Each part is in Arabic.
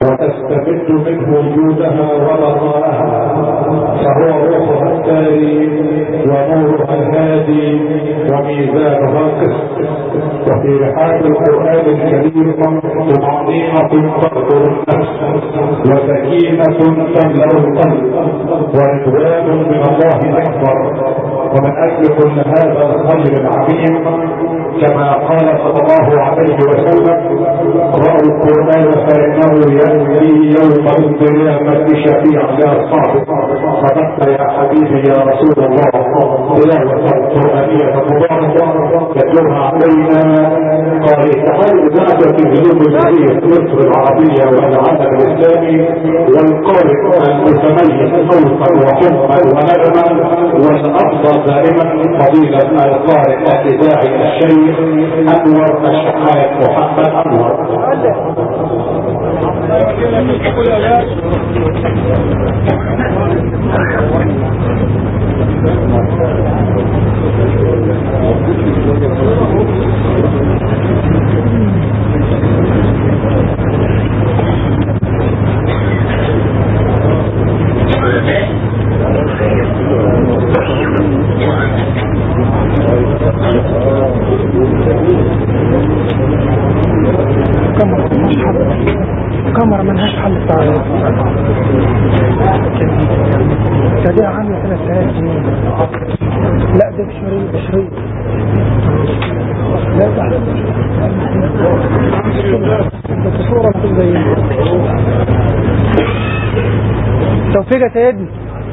وتستمد منه وجودها وبقاءها، فهو روحها التالي ونورها الهادي وميزانها القسط. وفي رحاب القرآن الكريم طمأنينة تقطر النفس، وسكينة تملأ القلب، ورضوان من الله أكبر. ومن أجل كل هذا الخير العظيم كما قال صلى الله عليه وسلم: اقرأوا القرآن فإنه يأتي يوم القيامة شفيعا لأصحابه. صدقت يا حبيبي يا رسول الله، تلاوة قرآنية مباركة تتلوها علينا قال اتحاد إذاعة التلفزيون الجزائرية مصر العربية والعالم الإسلامي، والقارئ المتميز صوتا وحبا ونغما والأفضل دائما فضيلة القارئ الإذاعي الشيخ أنور الشحات محمد أنور. كاميرا منهاش حل التعريض تبيع عاملة 3000 جنيه. لا ده بشريط لا ده صورة بتبقى زي توفيق يا سيدنا.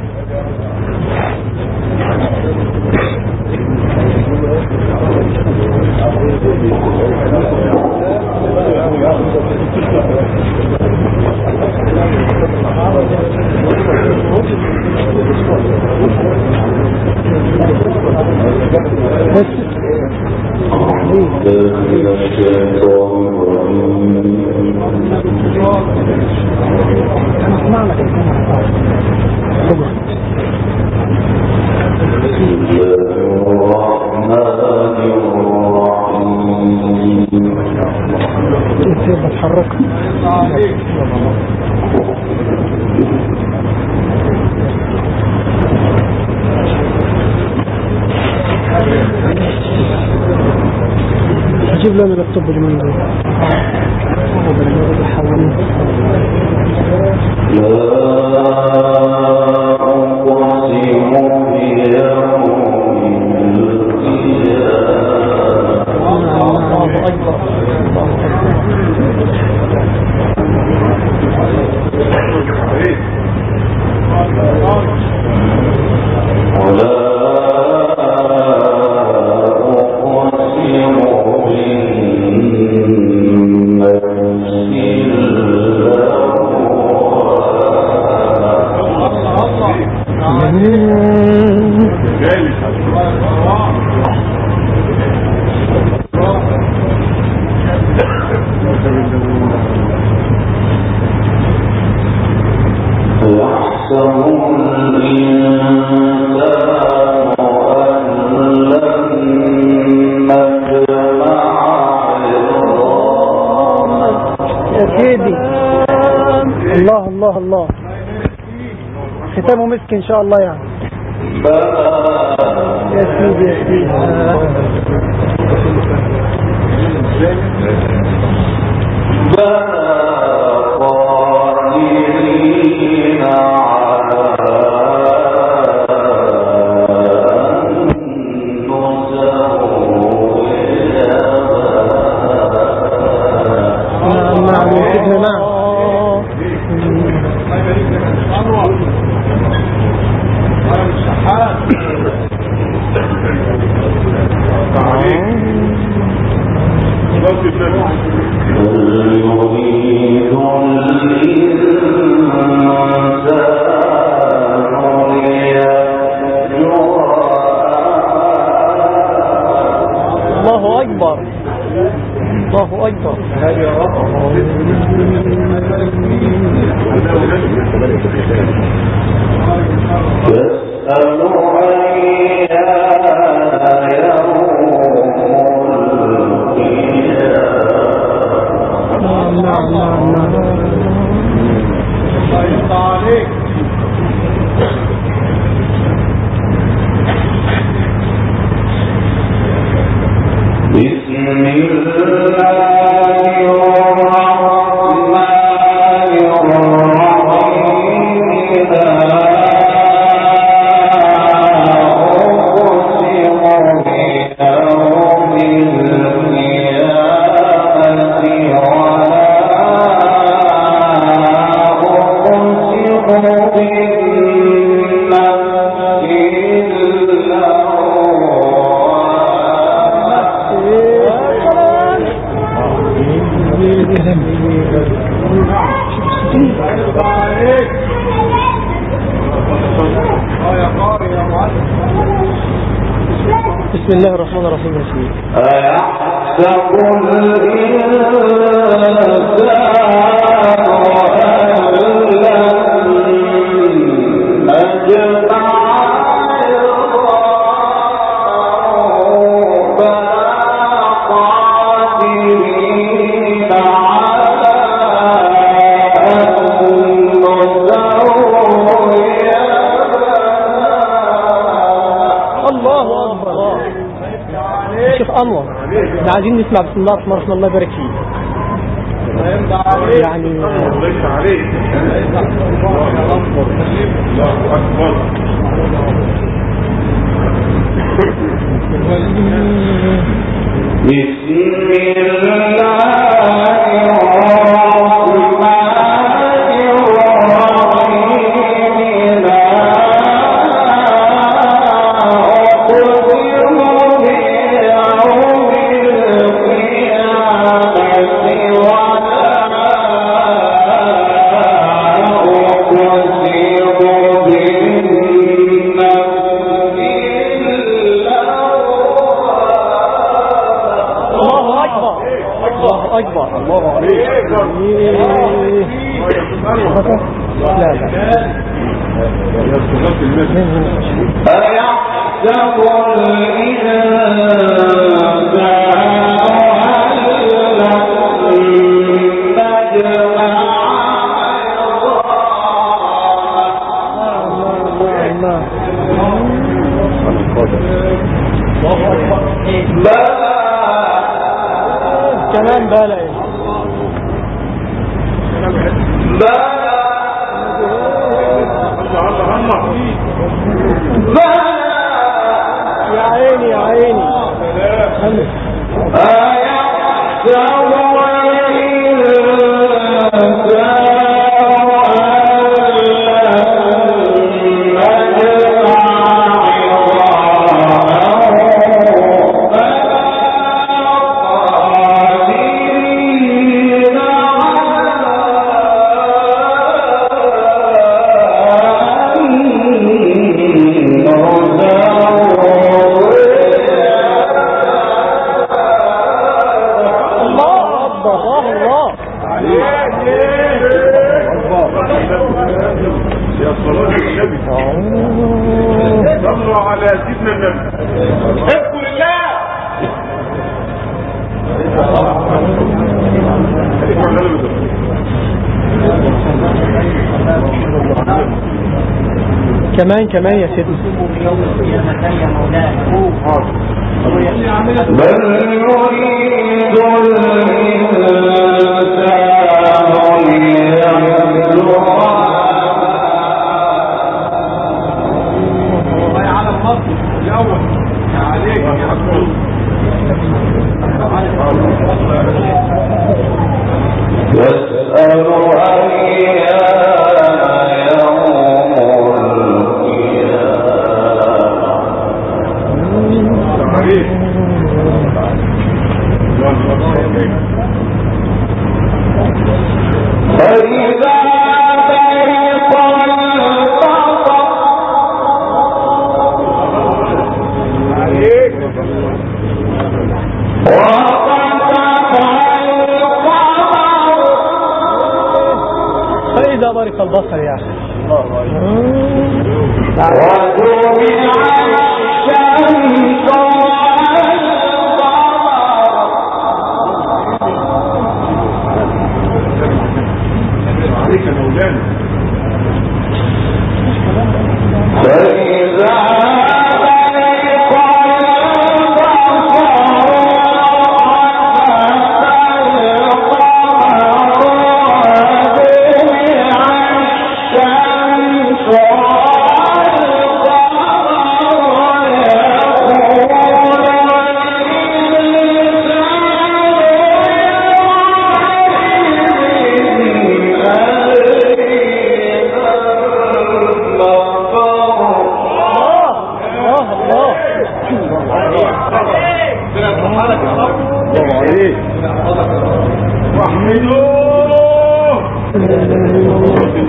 جيب لنا اللابتوب اليومين دول. الله ختامه مسك ان شاء الله يعني. يا سيدي يا سيدي يوم القيامة بسم الله الرحمن الرحيم يا سيدي. أيحسب أنور ده عايزين نسمع بسم الله الرحمن الرحيم. الله يبارك فيك. يعني الله عليك. الله أكبر. بسم الله كمان بلا يا عيني يا عيني. صلوا على سيدنا النبي. حبوا لله. كمان يا سيدنا. بل يريد الإنسان ليبلغ يسأل فإذا برق البصر يا أخي. عليك يا مولانا.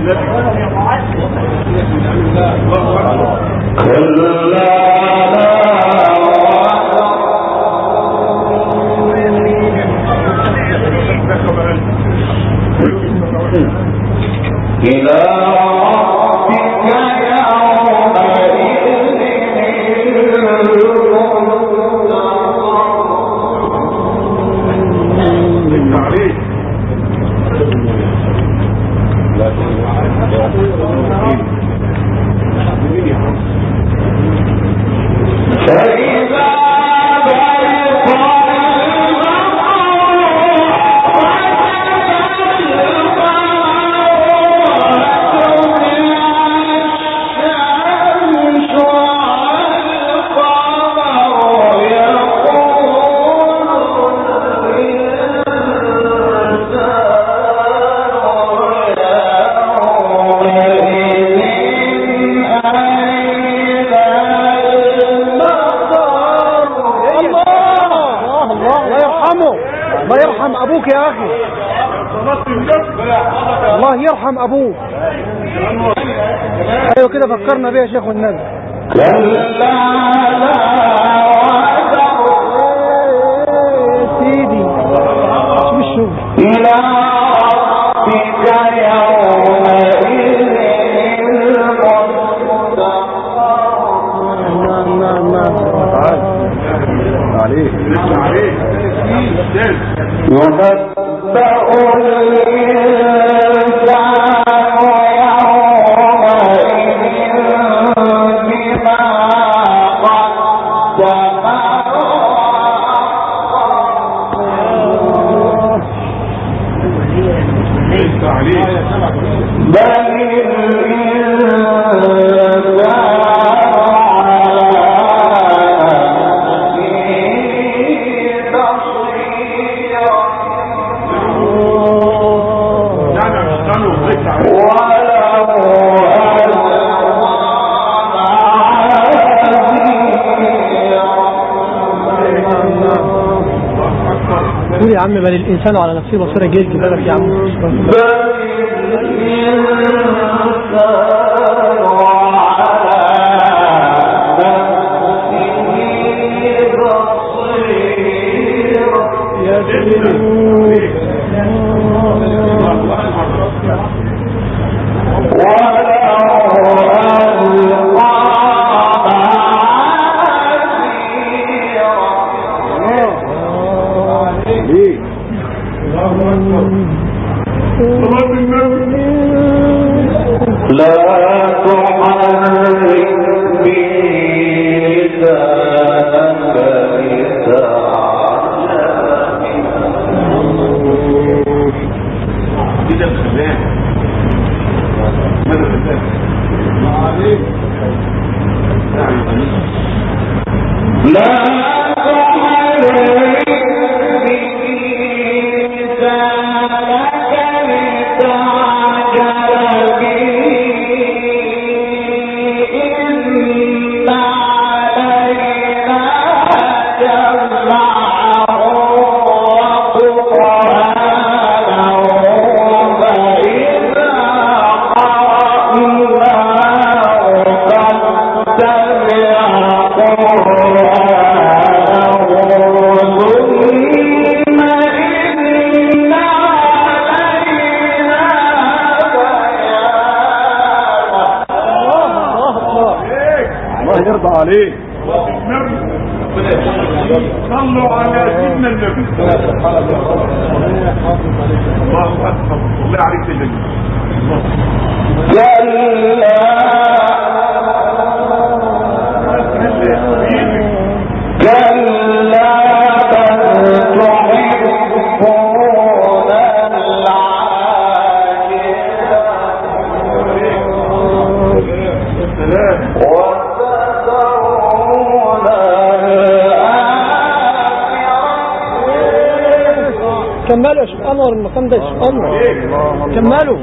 الله يرحم ابوك. ايوه كده فكرنا بيه يا شيخ والنبي. سيدي مش الشغل الى ربك يومئذ يا عم بل الإنسان على نفسه بصيرة جيد كده يا عم. عليه صلوا على سيدنا النبي. الله اكبر. الله عليك يا جميل. كملوا يا شيخ انور المقام ده يا شيخ انور كملوا.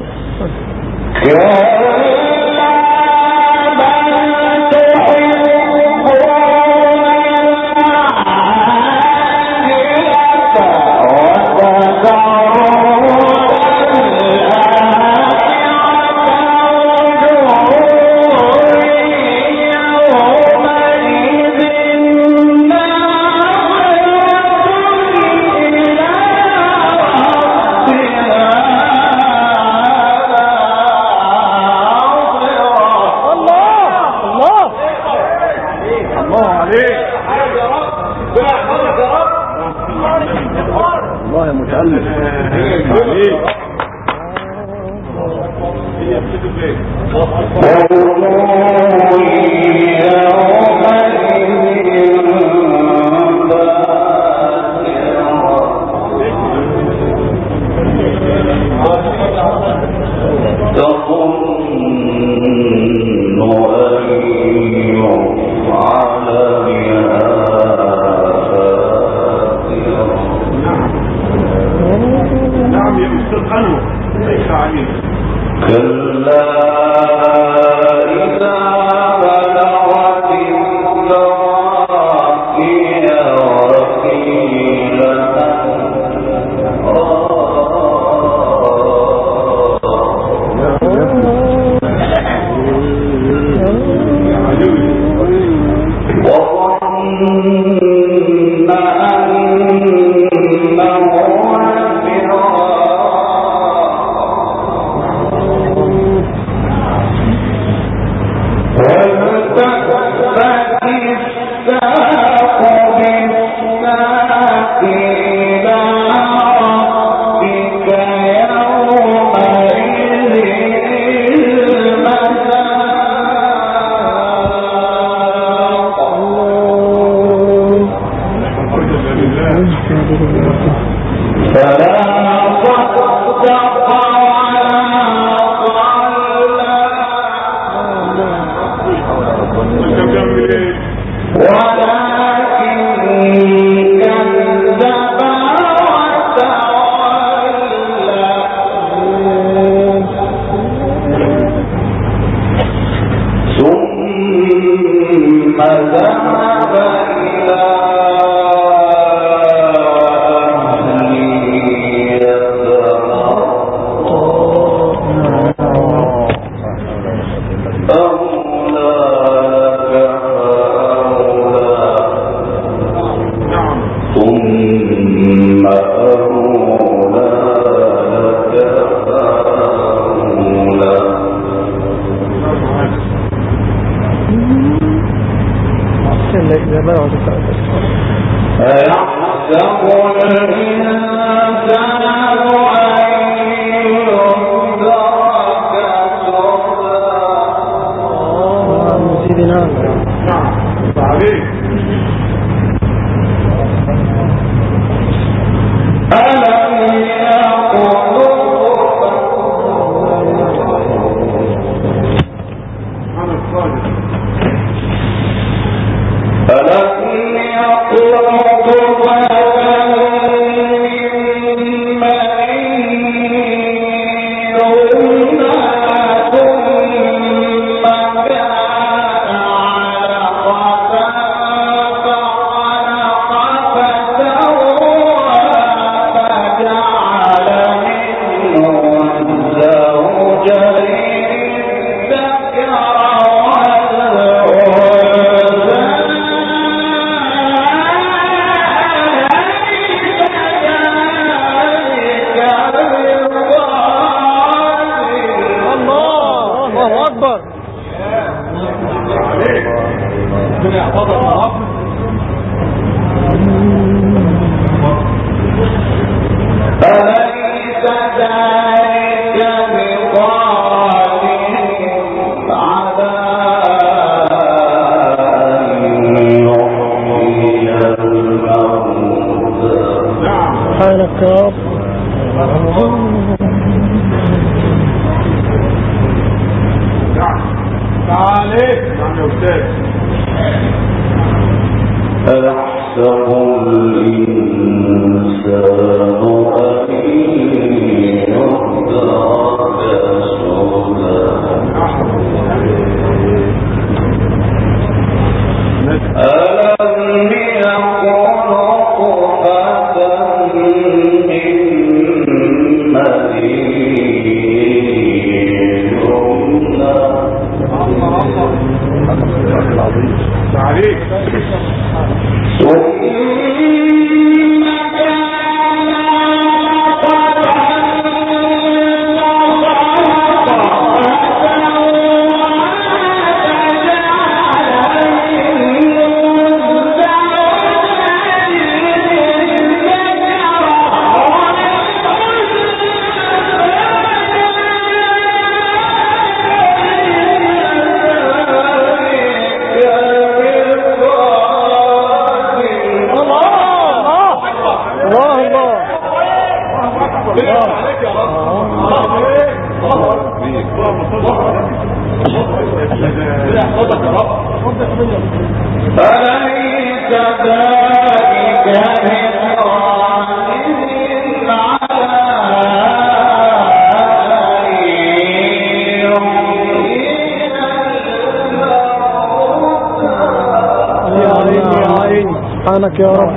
سبحانك يا رب.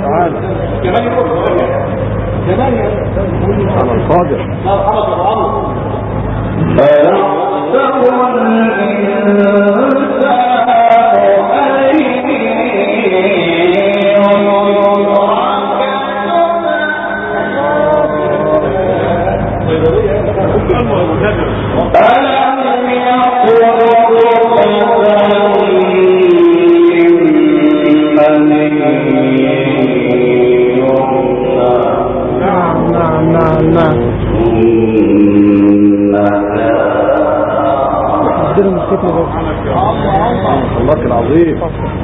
على القادر. الله العظيم.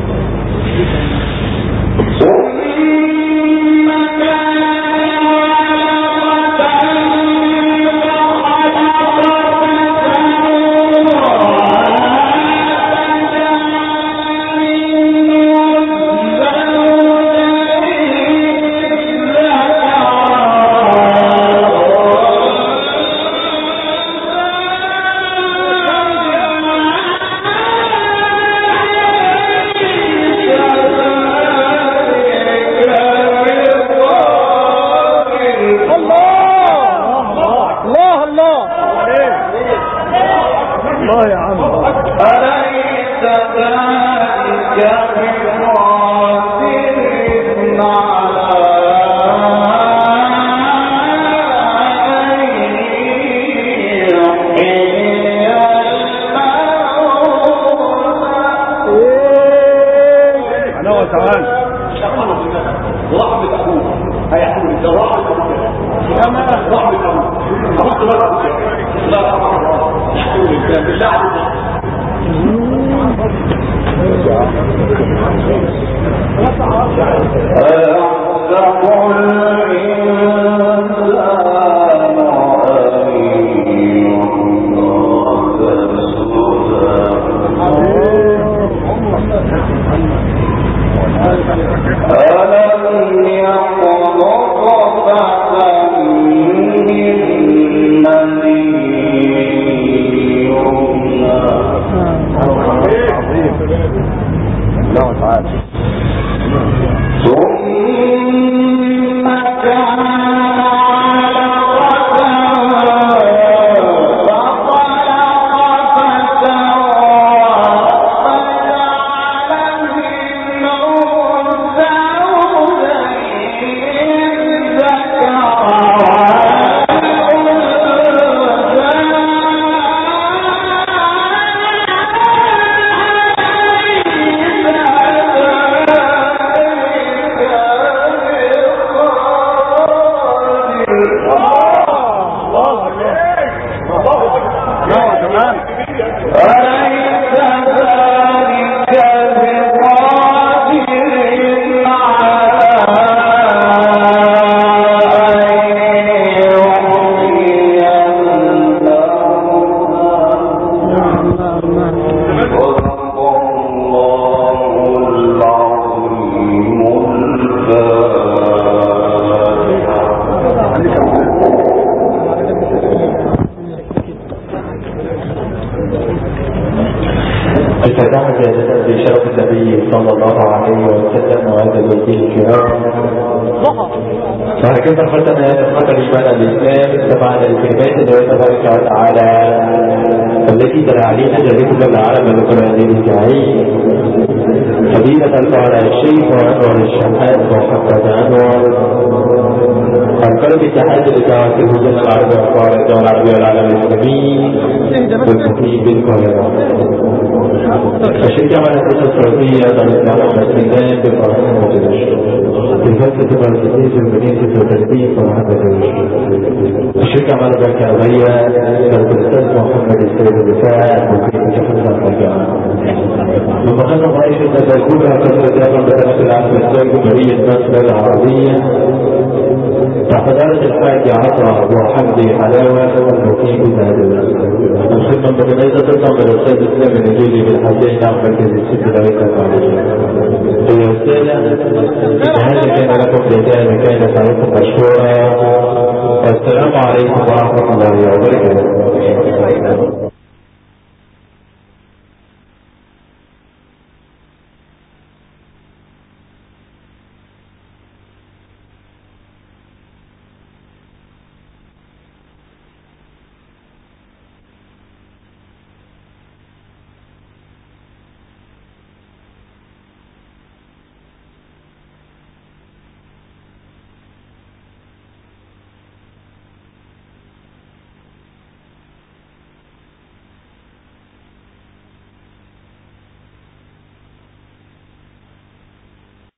فهكذا ختم هذا القدر إيمان الإسلام استمعنا لكلمات الله تبارك وتعالى التي تلا علينا جل كل العالم القرآن الكريم فضيلة الفعل الشيخ وأنور الشمال محمد أنور القلب اتحاد الإدارة الهجن العربي والقوار الدول العربية والعالم الإسلامي والمقيم بالقاهرة الشركة والأساسة الصرفية والإسلام والإسلام بالقاهرة والمدينة الفلسفة والتدريس والمدينة والتدريس ومحمد الشركة مع البنكاوية الأستاذ محمد السيد الرفاع وكيف تحفظ الجامعة ومخلص رئيس الدولة الكبرى كثرة دائما بتنفس العالم الإسلامي جمهورية مصر العربية تحت إدارة الحاج عطا وحمدي حلاوة المقيم بهذا من أيضا تنظر الأستاذ الإسلام النجيلي بالحسين نعم مركز الست لغاية المعلومة. يا أستاذة هذا كان لكم لدانا كان سعيكم مشكورا والسلام عليكم ورحمة الله وبركاته.